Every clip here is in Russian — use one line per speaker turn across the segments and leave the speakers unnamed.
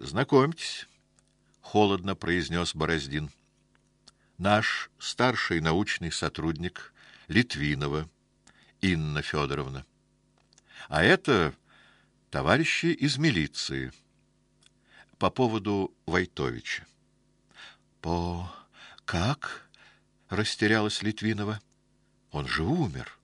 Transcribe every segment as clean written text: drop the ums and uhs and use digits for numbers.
Знакомьтесь, холодно произнес Бороздин. Наш старший научный сотрудник Литвинова Инна Федоровна. А это товарищи из милиции. По поводу Войтовича. Как? Растерялась Литвинова. Он же умер.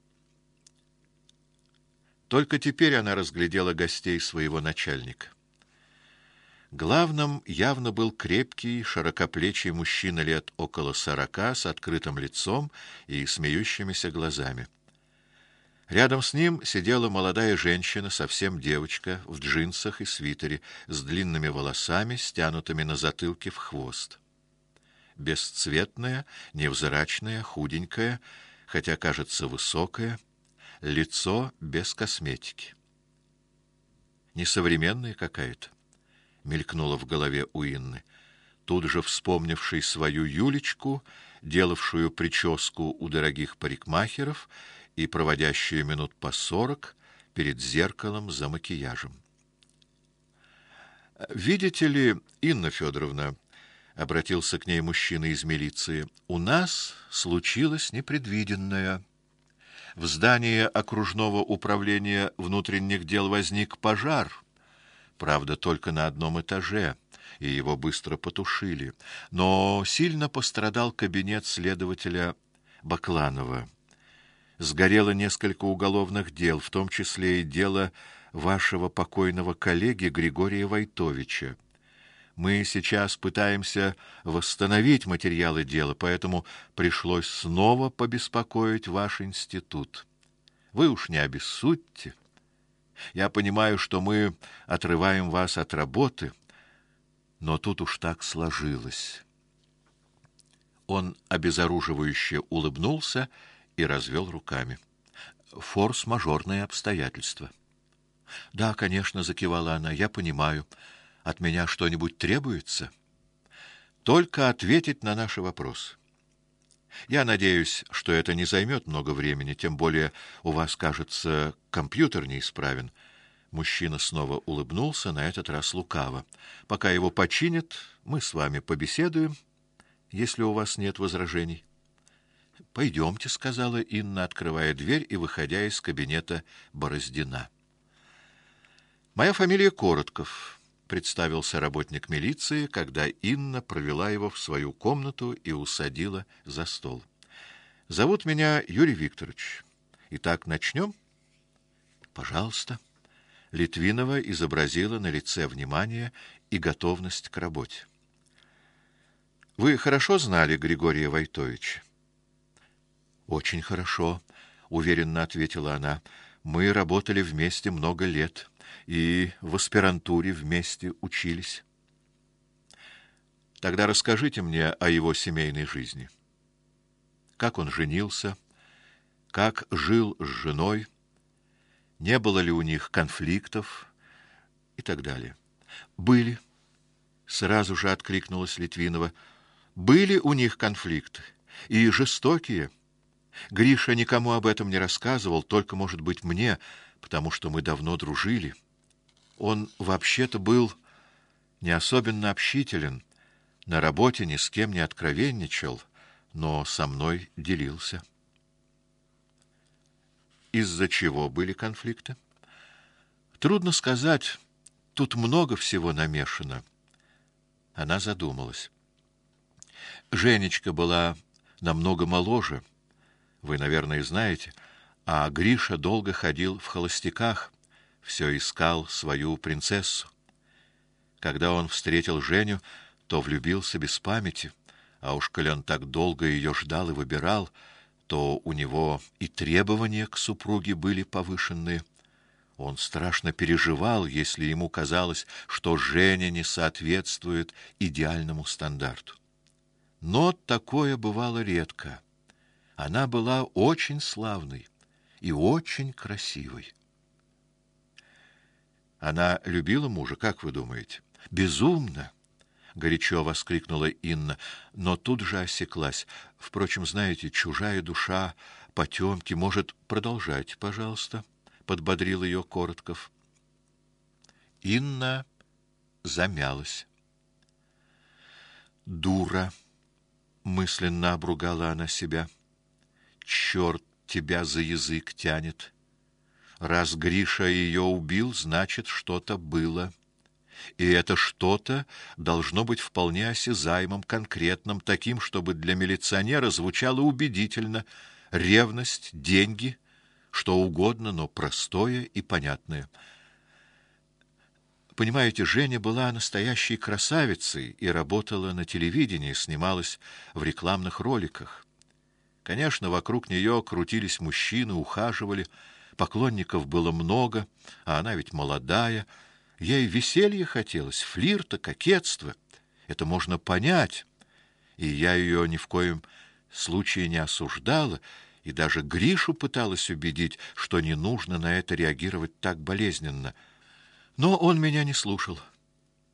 Только теперь она разглядела гостей своего начальника. Главным явно был крепкий, широкоплечий мужчина лет около 40 с открытым лицом и смеющимися глазами. Рядом с ним сидела молодая женщина, совсем девочка, в джинсах и свитере, с длинными волосами, стянутыми на затылке в хвост. Бесцветная, невзрачная, худенькая, хотя, кажется, высокая, лицо без косметики. Несовременная какая-то, мелькнуло в голове у Инны, тут же вспомнившей свою Юлечку, делавшую прическу у дорогих парикмахеров и проводящую минут по 40 перед зеркалом за макияжем. Видите ли, Инна Федоровна, обратился к ней мужчина из милиции, у нас случилось непредвиденное. В здании окружного управления внутренних дел возник пожар. Правда, только на одном этаже, и его быстро потушили. Но сильно пострадал кабинет следователя Бакланова. Сгорело несколько уголовных дел, в том числе и дело вашего покойного коллеги Григория Войтовича. Мы сейчас пытаемся восстановить материалы дела, поэтому пришлось снова побеспокоить ваш институт. Вы уж не обессудьте. Я понимаю, что мы отрываем вас от работы, но тут уж так сложилось. Он обезоруживающе улыбнулся и развел руками. Форс-мажорные обстоятельства. Да, конечно, закивала она. Я понимаю. От меня что-нибудь требуется? Только ответить на наши вопросы. Я надеюсь, что это не займет много времени, тем более у вас, кажется, компьютер неисправен. Мужчина снова улыбнулся, на этот раз лукаво. Пока его починят, мы с вами побеседуем, если у вас нет возражений. Пойдемте, сказала Инна, открывая дверь и выходя из кабинета Бороздина. Моя фамилия Коротков, представился работник милиции, когда Инна провела его в свою комнату и усадила за стол. Зовут меня Юрий Викторович. Итак, начнем? Пожалуйста. Литвинова изобразила на лице внимание и готовность к работе. Вы хорошо знали Григория Войтовича? Очень хорошо, уверенно ответила она. Мы работали вместе много лет и в аспирантуре вместе учились. Тогда расскажите мне о его семейной жизни. Как он женился, как жил с женой, не было ли у них конфликтов и так далее. Были, сразу же откликнулась Литвинова. Были у них конфликты, и жестокие. Гриша никому об этом не рассказывал, только, может быть, мне, потому что мы давно дружили. Он вообще-то был не особенно общителен, на работе ни с кем не откровенничал, но со мной делился. Из-за чего были конфликты? Трудно сказать, тут много всего намешано. Она задумалась. Женечка была намного моложе, вы, наверное, знаете, а Гриша долго ходил в холостяках, все искал свою принцессу. Когда он встретил Женю, то влюбился без памяти, а уж коли он так долго ее ждал и выбирал, то у него и требования к супруге были повышенные. Он страшно переживал, если ему казалось, что Женя не соответствует идеальному стандарту. Но такое бывало редко. Она была очень славной и очень красивой. Она любила мужа, как вы думаете? Безумно, горячо воскликнула Инна, но тут же осеклась. Впрочем, знаете, чужая душа потемки. Может, продолжать, пожалуйста, подбодрил ее Коротков. Инна замялась. «Дура!» — мысленно обругала она себя. «Черт тебя за язык тянет! Раз Гриша ее убил, значит, что-то было. И это что-то должно быть вполне осязаемым, конкретным, таким, чтобы для милиционера звучало убедительно. Ревность, деньги, что угодно, но простое и понятное». Понимаете, Женя была настоящей красавицей и работала на телевидении, снималась в рекламных роликах. Конечно, вокруг нее крутились мужчины, ухаживали, поклонников было много, а она ведь молодая. Ей веселья хотелось, флирта, кокетства. Это можно понять, и я ее ни в коем случае не осуждала, и даже Гришу пыталась убедить, что не нужно на это реагировать так болезненно. Но он меня не слушал.